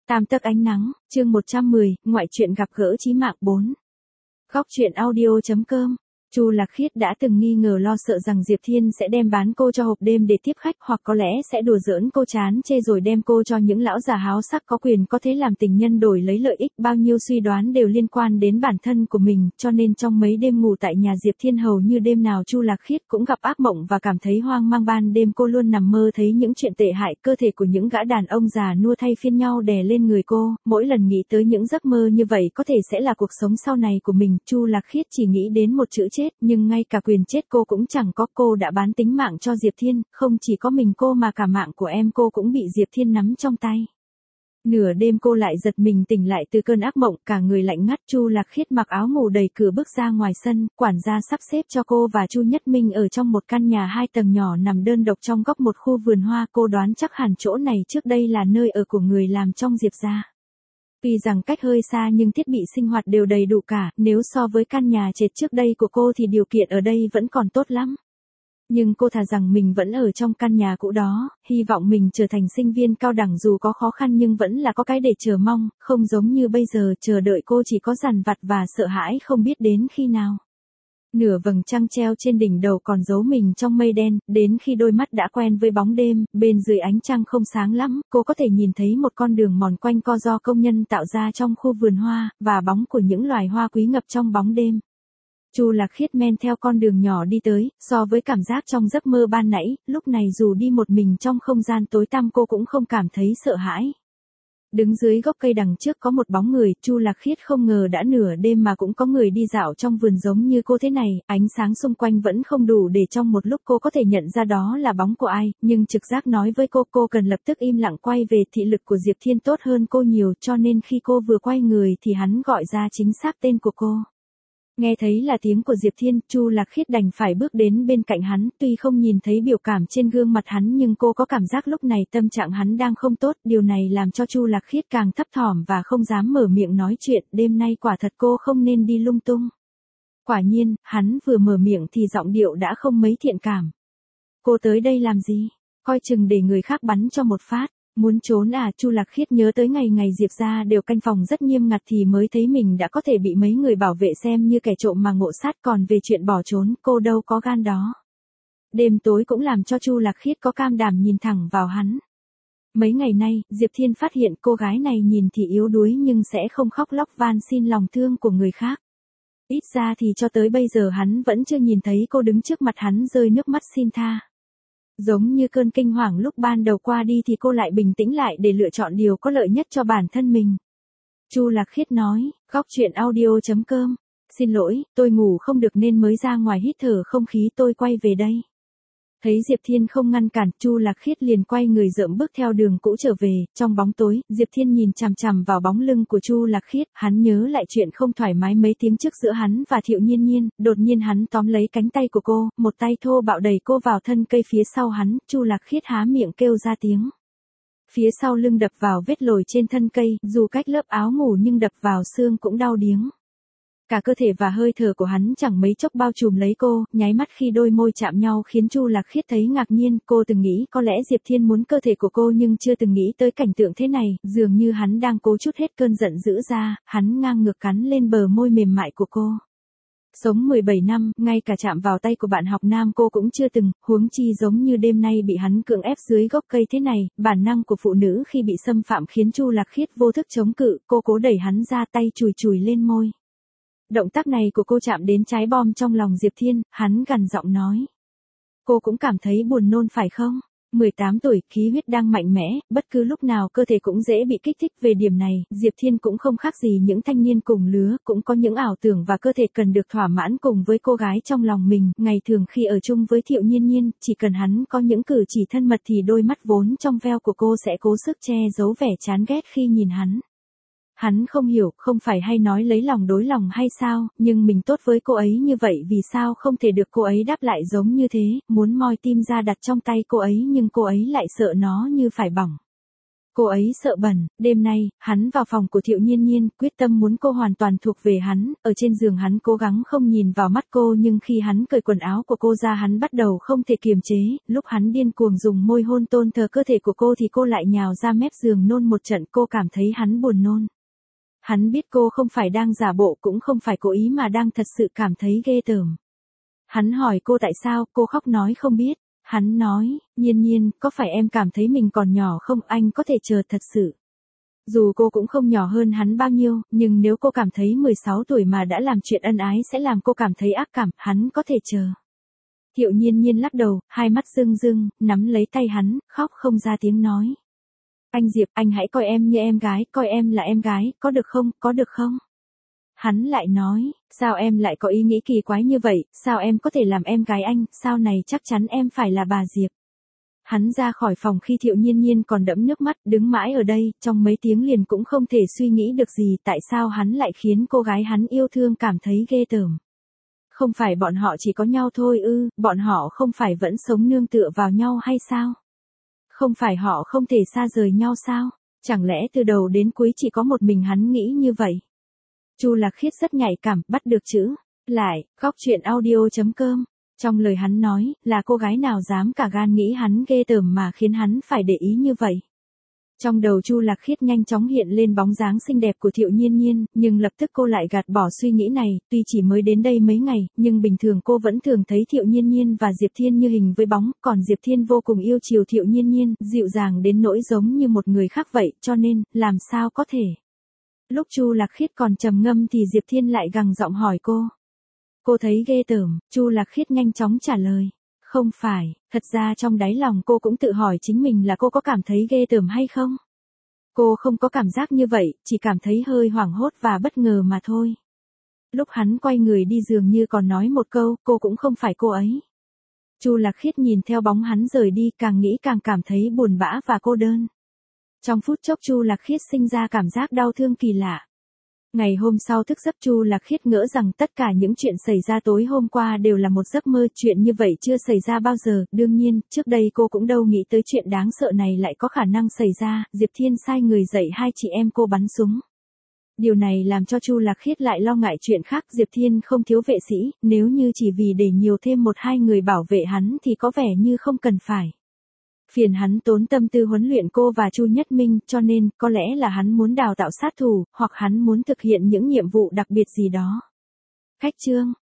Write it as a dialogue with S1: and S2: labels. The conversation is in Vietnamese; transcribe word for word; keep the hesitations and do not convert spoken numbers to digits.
S1: Tam tấc ánh nắng, chương một trăm mười, ngoại truyện gặp gỡ chí mạng bốn. Góc truyện audio chấm com. Chu Lạc Khiết đã từng nghi ngờ lo sợ rằng Diệp Thiên sẽ đem bán cô cho hộp đêm để tiếp khách, hoặc có lẽ sẽ đùa giỡn cô chán chê rồi đem cô cho những lão già háo sắc có quyền có thế làm tình nhân đổi lấy lợi ích. Bao nhiêu suy đoán đều liên quan đến bản thân của mình, cho nên trong mấy đêm ngủ tại nhà Diệp Thiên hầu như đêm nào Chu Lạc Khiết cũng gặp ác mộng và cảm thấy hoang mang. Ban đêm cô luôn nằm mơ thấy những chuyện tệ hại, cơ thể của những gã đàn ông già nua thay phiên nhau đè lên người cô. Mỗi lần nghĩ tới những giấc mơ như vậy có thể sẽ là cuộc sống sau này của mình, Chu Lạc Khiết chỉ nghĩ đến một chữ chết, nhưng ngay cả quyền chết cô cũng chẳng có. Cô đã bán tính mạng cho Diệp Thiên, không chỉ có mình cô mà cả mạng của em cô cũng bị Diệp Thiên nắm trong tay. Nửa đêm cô lại giật mình tỉnh lại từ cơn ác mộng, cả người lạnh ngắt. Chu Lạc Khiết mặc áo ngủ đẩy cửa bước ra ngoài sân, quản gia sắp xếp cho cô và Chu Nhất Minh ở trong một căn nhà hai tầng nhỏ nằm đơn độc trong góc một khu vườn hoa. Cô đoán chắc hẳn chỗ này trước đây là nơi ở của người làm trong Diệp gia. Tuy rằng cách hơi xa nhưng thiết bị sinh hoạt đều đầy đủ cả, nếu so với căn nhà trệt trước đây của cô thì điều kiện ở đây vẫn còn tốt lắm. Nhưng cô thà rằng mình vẫn ở trong căn nhà cũ đó, hy vọng mình trở thành sinh viên cao đẳng dù có khó khăn nhưng vẫn là có cái để chờ mong, không giống như bây giờ chờ đợi cô chỉ có dằn vặt và sợ hãi không biết đến khi nào. Nửa vầng trăng treo trên đỉnh đầu còn giấu mình trong mây đen, đến khi đôi mắt đã quen với bóng đêm, bên dưới ánh trăng không sáng lắm, cô có thể nhìn thấy một con đường mòn quanh co do công nhân tạo ra trong khu vườn hoa, và bóng của những loài hoa quý ngập trong bóng đêm. Chu Lạc Khiết men theo con đường nhỏ đi tới, so với cảm giác trong giấc mơ ban nãy, lúc này dù đi một mình trong không gian tối tăm cô cũng không cảm thấy sợ hãi. Đứng dưới gốc cây đằng trước có một bóng người, Chu Lạc Khiết không ngờ đã nửa đêm mà cũng có người đi dạo trong vườn giống như cô thế này, ánh sáng xung quanh vẫn không đủ để trong một lúc cô có thể nhận ra đó là bóng của ai, nhưng trực giác nói với cô cô cần lập tức im lặng quay về. Thị lực của Diệp Thiên tốt hơn cô nhiều, cho nên khi cô vừa quay người thì hắn gọi ra chính xác tên của cô. Nghe thấy là tiếng của Diệp Thiên, Chu Lạc Khiết đành phải bước đến bên cạnh hắn, tuy không nhìn thấy biểu cảm trên gương mặt hắn nhưng cô có cảm giác lúc này tâm trạng hắn đang không tốt, điều này làm cho Chu Lạc Khiết càng thấp thỏm và không dám mở miệng nói chuyện. Đêm nay quả thật cô không nên đi lung tung. Quả nhiên, hắn vừa mở miệng thì giọng điệu đã không mấy thiện cảm. Cô tới đây làm gì? Coi chừng để người khác bắn cho một phát. Muốn trốn à? Chu Lạc Khiết nhớ tới ngày ngày Diệp gia đều canh phòng rất nghiêm ngặt thì mới thấy mình đã có thể bị mấy người bảo vệ xem như kẻ trộm mà ngộ sát, còn về chuyện bỏ trốn, cô đâu có gan đó. Đêm tối cũng làm cho Chu Lạc Khiết có cam đảm nhìn thẳng vào hắn. Mấy ngày nay, Diệp Thiên phát hiện cô gái này nhìn thì yếu đuối nhưng sẽ không khóc lóc van xin lòng thương của người khác. Ít ra thì cho tới bây giờ hắn vẫn chưa nhìn thấy cô đứng trước mặt hắn rơi nước mắt xin tha. Giống như cơn kinh hoàng lúc ban đầu qua đi thì cô lại bình tĩnh lại để lựa chọn điều có lợi nhất cho bản thân mình. Chu Lạc Khiết nói, góc truyện audio chấm com. Xin lỗi, tôi ngủ không được nên mới ra ngoài hít thở không khí, tôi quay về đây. Thấy Diệp Thiên không ngăn cản, Chu Lạc Khiết liền quay người rợm bước theo đường cũ trở về. Trong bóng tối, Diệp Thiên nhìn chằm chằm vào bóng lưng của Chu Lạc Khiết, hắn nhớ lại chuyện không thoải mái mấy tiếng trước giữa hắn và Thiệu Nhiên Nhiên, đột nhiên hắn tóm lấy cánh tay của cô, một tay thô bạo đẩy cô vào thân cây phía sau hắn. Chu Lạc Khiết há miệng kêu ra tiếng. Phía sau lưng đập vào vết lồi trên thân cây, dù cách lớp áo ngủ nhưng đập vào xương cũng đau điếng. Cả cơ thể và hơi thở của hắn chẳng mấy chốc bao trùm lấy cô, nháy mắt khi đôi môi chạm nhau khiến Chu Lạc Khiết thấy ngạc nhiên. Cô từng nghĩ có lẽ Diệp Thiên muốn cơ thể của cô nhưng chưa từng nghĩ tới cảnh tượng thế này, dường như hắn đang cố trút hết cơn giận dữ ra, hắn ngang ngược cắn lên bờ môi mềm mại của cô. Sống mười bảy năm, ngay cả chạm vào tay của bạn học nam cô cũng chưa từng, huống chi giống như đêm nay bị hắn cưỡng ép dưới gốc cây thế này. Bản năng của phụ nữ khi bị xâm phạm khiến Chu Lạc Khiết vô thức chống cự, cô cố đẩy hắn ra, tay chùi chùi lên môi. Động tác này của cô chạm đến trái bom trong lòng Diệp Thiên, hắn gằn giọng nói. Cô cũng cảm thấy buồn nôn phải không? mười tám tuổi, khí huyết đang mạnh mẽ, bất cứ lúc nào cơ thể cũng dễ bị kích thích. Về điểm này, Diệp Thiên cũng không khác gì những thanh niên cùng lứa, cũng có những ảo tưởng và cơ thể cần được thỏa mãn cùng với cô gái trong lòng mình. Ngày thường khi ở chung với Thiệu Nhiên Nhiên, chỉ cần hắn có những cử chỉ thân mật thì đôi mắt vốn trong veo của cô sẽ cố sức che giấu vẻ chán ghét khi nhìn hắn. Hắn không hiểu, không phải hay nói lấy lòng đối lòng hay sao, nhưng mình tốt với cô ấy như vậy vì sao không thể được cô ấy đáp lại giống như thế, muốn moi tim ra đặt trong tay cô ấy nhưng cô ấy lại sợ nó như phải bỏng. Cô ấy sợ bẩn, đêm nay, hắn vào phòng của Thiệu Nhiên Nhiên, quyết tâm muốn cô hoàn toàn thuộc về hắn, ở trên giường hắn cố gắng không nhìn vào mắt cô nhưng khi hắn cởi quần áo của cô ra hắn bắt đầu không thể kiềm chế, lúc hắn điên cuồng dùng môi hôn tôn thờ cơ thể của cô thì cô lại nhào ra mép giường nôn một trận, cô cảm thấy hắn buồn nôn. Hắn biết cô không phải đang giả bộ cũng không phải cố ý mà đang thật sự cảm thấy ghê tởm. Hắn hỏi cô tại sao, cô khóc nói không biết. Hắn nói, Nhiên Nhiên, có phải em cảm thấy mình còn nhỏ không, anh có thể chờ thật sự. Dù cô cũng không nhỏ hơn hắn bao nhiêu, nhưng nếu cô cảm thấy mười sáu tuổi mà đã làm chuyện ân ái sẽ làm cô cảm thấy ác cảm, hắn có thể chờ. Thiệu Nhiên Nhiên lắc đầu, hai mắt rưng rưng, nắm lấy tay hắn, khóc không ra tiếng nói. Anh Diệp, anh hãy coi em như em gái, coi em là em gái, có được không, có được không? Hắn lại nói, sao em lại có ý nghĩ kỳ quái như vậy, sao em có thể làm em gái anh, sau này chắc chắn em phải là bà Diệp. Hắn ra khỏi phòng khi Thiệu Nhiên Nhiên còn đẫm nước mắt, đứng mãi ở đây, trong mấy tiếng liền cũng không thể suy nghĩ được gì, tại sao hắn lại khiến cô gái hắn yêu thương cảm thấy ghê tởm. Không phải bọn họ chỉ có nhau thôi ư, bọn họ không phải vẫn sống nương tựa vào nhau hay sao? Không phải họ không thể xa rời nhau sao? Chẳng lẽ từ đầu đến cuối chỉ có một mình hắn nghĩ như vậy? Chu Lạc Khiết rất nhạy cảm, bắt được chữ lại, góc truyện audio chấm com. Trong lời hắn nói, là cô gái nào dám cả gan nghĩ hắn ghê tởm mà khiến hắn phải để ý như vậy. Trong đầu Chu Lạc Khiết nhanh chóng hiện lên bóng dáng xinh đẹp của Thiệu Nhiên Nhiên, nhưng lập tức cô lại gạt bỏ suy nghĩ này, tuy chỉ mới đến đây mấy ngày, nhưng bình thường cô vẫn thường thấy Thiệu Nhiên Nhiên và Diệp Thiên như hình với bóng, còn Diệp Thiên vô cùng yêu chiều Thiệu Nhiên Nhiên, dịu dàng đến nỗi giống như một người khác vậy, cho nên, làm sao có thể. Lúc Chu Lạc Khiết còn trầm ngâm thì Diệp Thiên lại gằn giọng hỏi cô. Cô thấy ghê tởm, Chu Lạc Khiết nhanh chóng trả lời. Không phải, thật ra trong đáy lòng cô cũng tự hỏi chính mình là cô có cảm thấy ghê tởm hay không. Cô không có cảm giác như vậy, chỉ cảm thấy hơi hoảng hốt và bất ngờ mà thôi. Lúc hắn quay người đi dường như còn nói một câu, cô cũng không phải cô ấy. Chu Lạc Khiết nhìn theo bóng hắn rời đi, càng nghĩ càng cảm thấy buồn bã và cô đơn. Trong phút chốc Chu Lạc Khiết sinh ra cảm giác đau thương kỳ lạ. Ngày hôm sau thức giấc Chu Lạc Khiết ngỡ rằng tất cả những chuyện xảy ra tối hôm qua đều là một giấc mơ, chuyện như vậy chưa xảy ra bao giờ, đương nhiên, trước đây cô cũng đâu nghĩ tới chuyện đáng sợ này lại có khả năng xảy ra, Diệp Thiên sai người dạy hai chị em cô bắn súng. Điều này làm cho Chu Lạc Khiết lại lo ngại chuyện khác, Diệp Thiên không thiếu vệ sĩ, nếu như chỉ vì để nhiều thêm một hai người bảo vệ hắn thì có vẻ như không cần phải. Phiền hắn tốn tâm tư huấn luyện cô và Chu Nhất Minh, cho nên, có lẽ là hắn muốn đào tạo sát thủ, hoặc hắn muốn thực hiện những nhiệm vụ đặc biệt gì đó. Khách chương